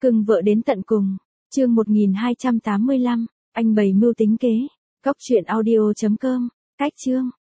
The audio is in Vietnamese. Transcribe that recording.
Cưng vợ đến tận cùng. Chương 1285, anh bày mưu tính kế. Cóc truyện audio.com. Cách chương.